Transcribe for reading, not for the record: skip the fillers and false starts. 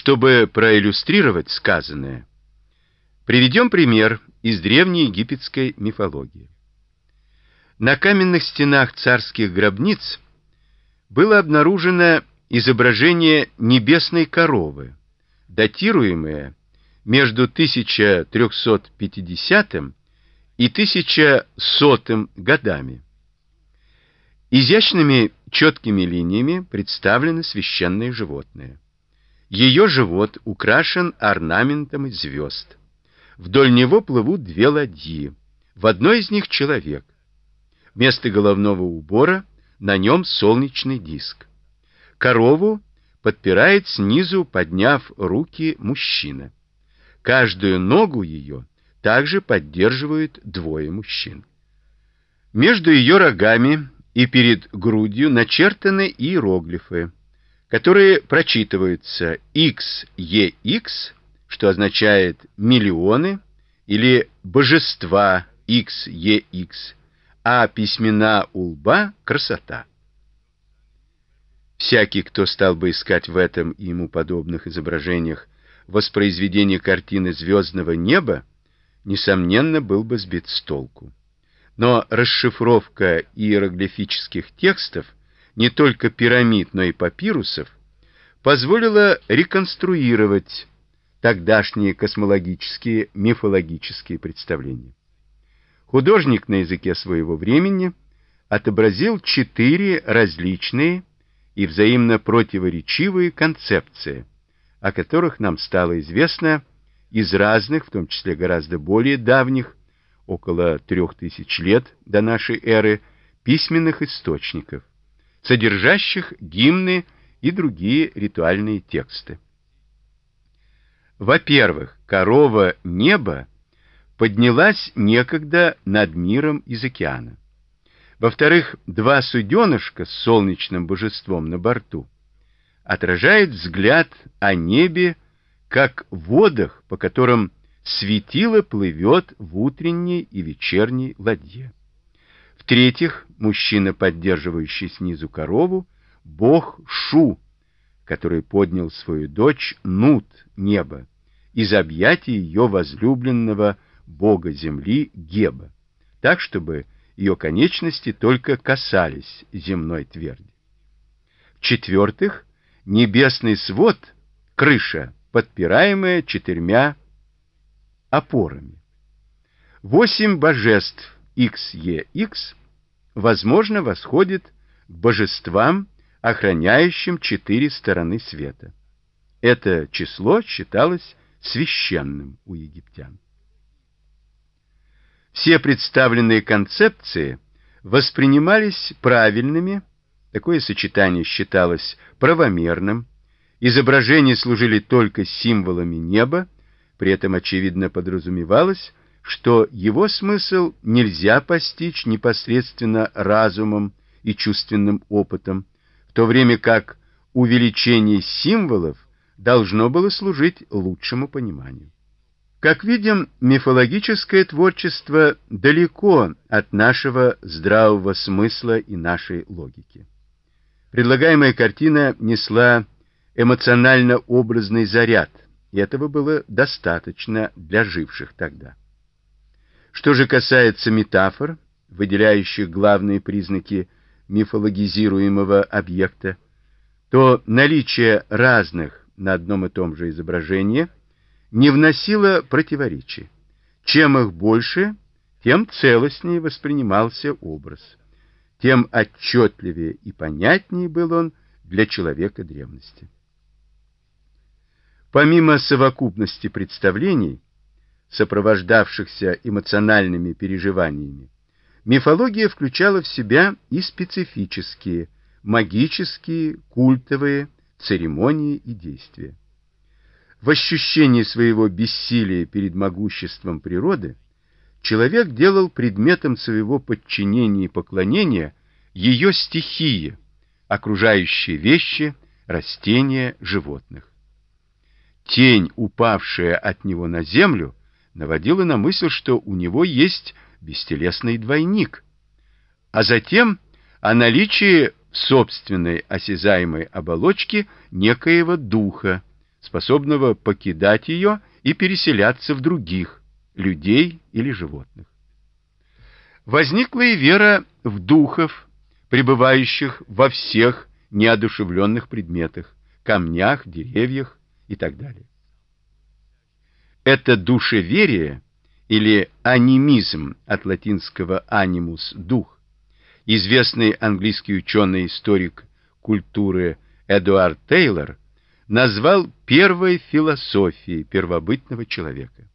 Чтобы проиллюстрировать сказанное, приведем пример из древнеегипетской мифологии. На каменных стенах царских гробниц было обнаружено изображение небесной коровы, датируемое между 1350 и 1100 годами. Изящными четкими линиями представлены священные животные. Ее живот украшен орнаментом из звезд. Вдоль него плывут две ладьи. В одной из них человек. Вместо головного убора на нем солнечный диск. Корову подпирает снизу, подняв руки, мужчина. Каждую ногу ее также поддерживают двое мужчин. Между ее рогами и перед грудью начертаны иероглифы, которые прочитываются XEX, что означает миллионы, или божества XEX, а письмена у лба — красота. Всякий, кто стал бы искать в этом и ему подобных изображениях воспроизведение картины звездного неба, несомненно, был бы сбит с толку. Но расшифровка иероглифических текстов, не только пирамид, но и папирусов, позволила реконструировать тогдашние космологические, мифологические представления. Художник на языке своего времени отобразил 4 различные и взаимно противоречивые концепции, о которых нам стало известно из разных, в том числе гораздо более давних, около 3000 лет до нашей эры, письменных источников, содержащих гимны и другие ритуальные тексты. Во-первых, корова неба поднялась некогда над миром из океана. Во-вторых, 2 суденышка с солнечным божеством на борту отражает взгляд о небе, как в водах, по которым светило плывет в утренней и вечерней ладье. В-третьих, мужчина, поддерживающий снизу корову, бог Шу, который поднял свою дочь Нут, небо, из объятий ее возлюбленного бога земли Геба, так, чтобы ее конечности только касались земной тверди. В-четвертых, небесный свод, крыша, подпираемая 4 опорами. 8 божеств XEX, возможно, восходит к божествам, охраняющим 4 стороны света. Это число считалось священным у египтян. Все представленные концепции воспринимались правильными, такое сочетание считалось правомерным, изображения служили только символами неба, при этом очевидно подразумевалось, что его смысл нельзя постичь непосредственно разумом и чувственным опытом, в то время как увеличение символов должно было служить лучшему пониманию. Как видим, мифологическое творчество далеко от нашего здравого смысла и нашей логики. Предлагаемая картина несла эмоционально-образный заряд, и этого было достаточно для живших тогда. Что же касается метафор, выделяющих главные признаки мифологизируемого объекта, то наличие разных на одном и том же изображении не вносило противоречий. Чем их больше, тем целостнее воспринимался образ, тем отчетливее и понятнее был он для человека древности. Помимо совокупности представлений, сопровождавшихся эмоциональными переживаниями, мифология включала в себя и специфические, магические, культовые церемонии и действия. В ощущении своего бессилия перед могуществом природы человек делал предметом своего подчинения и поклонения ее стихии, окружающие вещи, растения, животных. Тень, упавшая от него на землю, наводила на мысль, что у него есть бестелесный двойник, а затем о наличии в собственной осязаемой оболочке некоего духа, способного покидать ее и переселяться в других, людей или животных. Возникла и вера в духов, пребывающих во всех неодушевленных предметах, камнях, деревьях и так далее. Это душеверие или анимизм от латинского animus – дух, известный английский ученый-историк культуры Эдуард Тейлор назвал первой философией первобытного человека.